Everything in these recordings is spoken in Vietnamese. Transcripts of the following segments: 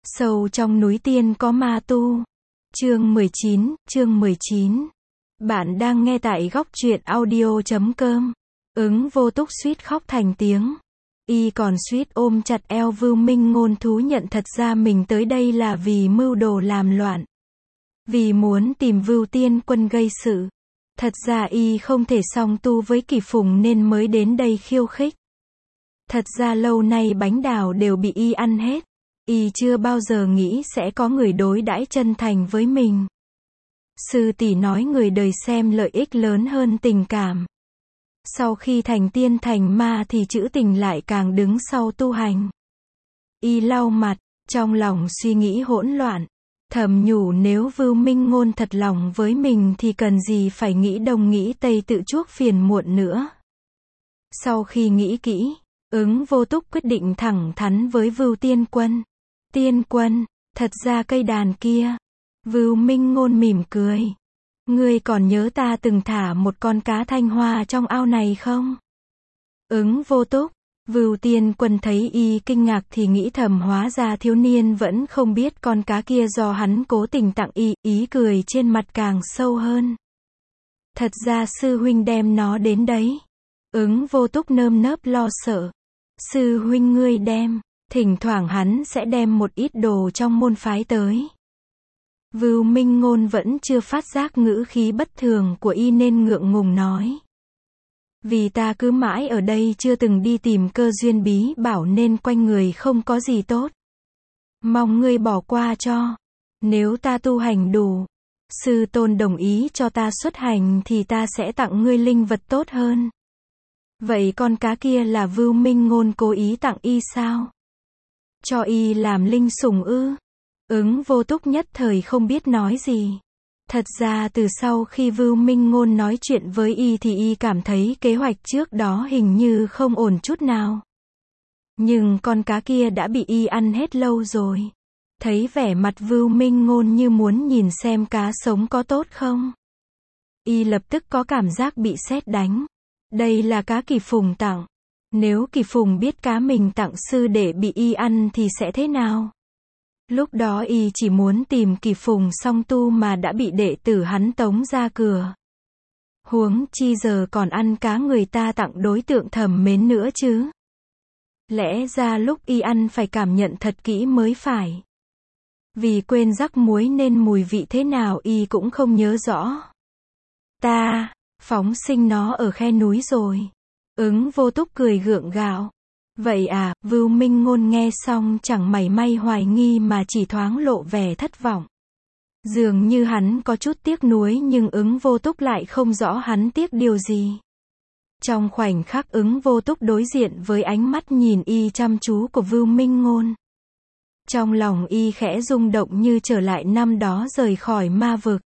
Sâu trong núi tiên có ma tu. Chương 19. Bạn đang nghe tại góc truyện audio.com. Ứng Vô Túc suýt khóc thành tiếng. Y còn suýt ôm chặt eo Vưu Minh Ngôn thú nhận thật ra mình tới đây là vì mưu đồ làm loạn. Vì muốn tìm Vưu Tiên Quân gây sự. Thật ra y không thể song tu với Kỳ Phùng nên mới đến đây khiêu khích. Thật ra lâu nay bánh đào đều bị y ăn hết. Y chưa bao giờ nghĩ sẽ có người đối đãi chân thành với mình. Sư tỷ nói người đời xem lợi ích lớn hơn tình cảm. Sau khi thành tiên thành ma thì chữ tình lại càng đứng sau tu hành. Y lau mặt, trong lòng suy nghĩ hỗn loạn. Thầm nhủ nếu Vưu Minh Ngôn thật lòng với mình thì cần gì phải nghĩ đông nghĩ tây tự chuốc phiền muộn nữa. Sau khi nghĩ kỹ, Ứng Vô Túc quyết định thẳng thắn với Vưu Tiên Quân. Tiên Quân, thật ra cây đàn kia. Vưu Minh Ngôn mỉm cười. Ngươi còn nhớ ta từng thả một con cá thanh hoa trong ao này không? Ứng Vô Túc. Vưu Tiên Quân thấy y kinh ngạc thì nghĩ thầm hóa ra thiếu niên vẫn không biết con cá kia do hắn cố tình tặng y, ý cười trên mặt càng sâu hơn. Thật ra sư huynh đem nó đến đấy. Ứng Vô Túc nơm nớp lo sợ. Sư huynh ngươi đem, thỉnh thoảng hắn sẽ đem một ít đồ trong môn phái tới. Vưu Minh Ngôn vẫn chưa phát giác ngữ khí bất thường của y nên ngượng ngùng nói. Vì ta cứ mãi ở đây chưa từng đi tìm cơ duyên bí bảo nên quanh người không có gì tốt. Mong ngươi bỏ qua cho. Nếu ta tu hành đủ, sư tôn đồng ý cho ta xuất hành thì ta sẽ tặng ngươi linh vật tốt hơn. Vậy con cá kia là Vưu Minh Ngôn cố ý tặng y sao? Cho y làm linh sủng ư? Ứng Vô Túc nhất thời không biết nói gì. Thật ra từ sau khi Vưu Minh Ngôn nói chuyện với y thì y cảm thấy kế hoạch trước đó hình như không ổn chút nào. Nhưng con cá kia đã bị y ăn hết lâu rồi. Thấy vẻ mặt Vưu Minh Ngôn như muốn nhìn xem cá sống có tốt không. Y lập tức có cảm giác bị sét đánh. Đây là cá Kỳ Phùng tặng. Nếu Kỳ Phùng biết cá mình tặng sư để bị y ăn thì sẽ thế nào? Lúc đó y chỉ muốn tìm Kỳ Phùng song tu mà đã bị đệ tử hắn tống ra cửa. Huống chi giờ còn ăn cá người ta tặng đối tượng thầm mến nữa chứ. Lẽ ra lúc y ăn phải cảm nhận thật kỹ mới phải. Vì quên rắc muối nên mùi vị thế nào y cũng không nhớ rõ. Ta phóng sinh nó ở khe núi rồi. Ứng Vô Túc cười gượng gạo. Vậy à? Vưu Minh Ngôn nghe xong chẳng mảy may hoài nghi mà chỉ thoáng lộ vẻ thất vọng. Dường như hắn có chút tiếc nuối nhưng Ứng Vô Túc lại không rõ hắn tiếc điều gì. Trong khoảnh khắc Ứng Vô Túc đối diện với ánh mắt nhìn y chăm chú của Vưu Minh Ngôn. Trong lòng y khẽ rung động như trở lại năm đó rời khỏi ma vực.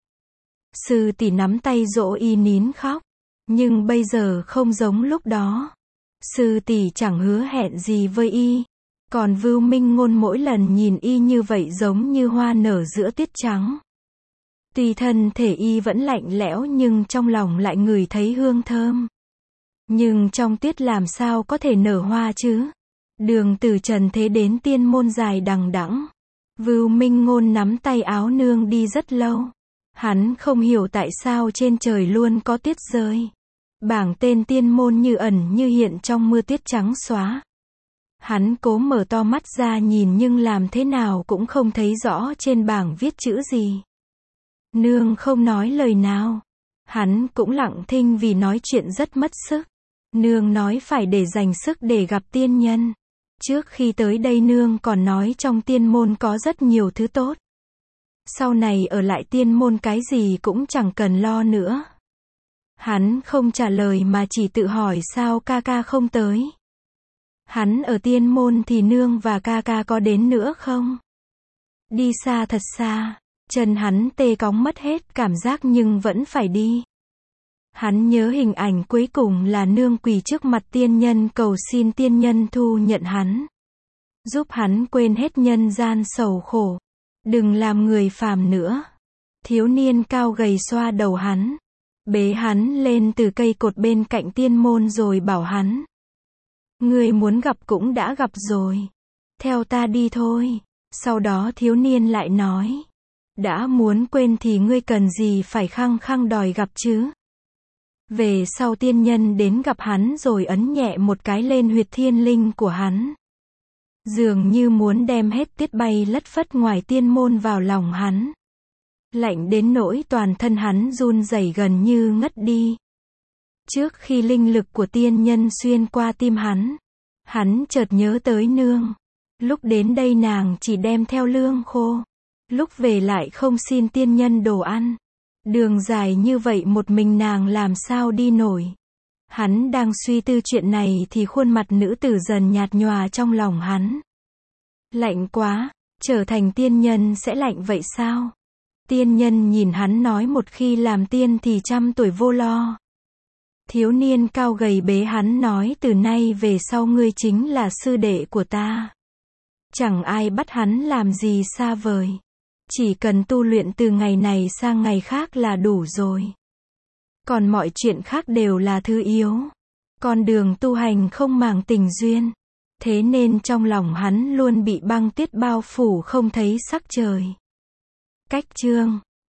Sư tỷ nắm tay dỗ y nín khóc. Nhưng bây giờ không giống lúc đó. Sư tỷ chẳng hứa hẹn gì với y. Còn Vưu Minh Ngôn mỗi lần nhìn y như vậy giống như hoa nở giữa tiết trắng. Tuy thân thể y vẫn lạnh lẽo nhưng trong lòng lại ngửi thấy hương thơm. Nhưng trong tuyết làm sao có thể nở hoa chứ? Đường từ trần thế đến tiên môn dài đằng đẵng. Vưu Minh Ngôn nắm tay áo nương đi rất lâu. Hắn không hiểu tại sao trên trời luôn có tuyết rơi. Bảng tên tiên môn như ẩn như hiện trong mưa tuyết trắng xóa. Hắn cố mở to mắt ra nhìn nhưng làm thế nào cũng không thấy rõ trên bảng viết chữ gì. Nương không nói lời nào. Hắn cũng lặng thinh vì nói chuyện rất mất sức. Nương nói phải để dành sức để gặp tiên nhân. Trước khi tới đây nương còn nói trong tiên môn có rất nhiều thứ tốt. Sau này ở lại tiên môn cái gì cũng chẳng cần lo nữa. Hắn không trả lời mà chỉ tự hỏi sao ca ca không tới. Hắn ở tiên môn thì nương và ca ca có đến nữa không? Đi xa thật xa, chân hắn tê cóng mất hết cảm giác nhưng vẫn phải đi. Hắn nhớ hình ảnh cuối cùng là nương quỳ trước mặt tiên nhân cầu xin tiên nhân thu nhận hắn. Giúp hắn quên hết nhân gian sầu khổ. Đừng làm người phàm nữa. Thiếu niên cao gầy xoa đầu hắn. Bế hắn lên từ cây cột bên cạnh tiên môn rồi bảo hắn. Người muốn gặp cũng đã gặp rồi. Theo ta đi thôi. Sau đó thiếu niên lại nói, đã muốn quên thì ngươi cần gì phải khăng khăng đòi gặp chứ. Về sau tiên nhân đến gặp hắn rồi ấn nhẹ một cái lên huyệt thiên linh của hắn. Dường như muốn đem hết tiết bay lất phất ngoài tiên môn vào lòng hắn. Lạnh đến nỗi toàn thân hắn run rẩy gần như ngất đi. Trước khi linh lực của tiên nhân xuyên qua tim hắn chợt nhớ tới nương. Lúc đến đây nàng chỉ đem theo lương khô. Lúc về lại không xin tiên nhân đồ ăn. Đường dài như vậy một mình nàng làm sao đi nổi. Hắn đang suy tư chuyện này thì khuôn mặt nữ tử dần nhạt nhòa trong lòng hắn. Lạnh quá, trở thành tiên nhân sẽ lạnh vậy sao? Tiên nhân nhìn hắn nói một khi làm tiên thì 100 tuổi vô lo. Thiếu niên cao gầy bế hắn nói từ nay về sau ngươi chính là sư đệ của ta. Chẳng ai bắt hắn làm gì xa vời. Chỉ cần tu luyện từ ngày này sang ngày khác là đủ rồi. Còn mọi chuyện khác đều là thứ yếu. Con đường tu hành không màng tình duyên. Thế nên trong lòng hắn luôn bị băng tuyết bao phủ không thấy sắc trời. Cách chương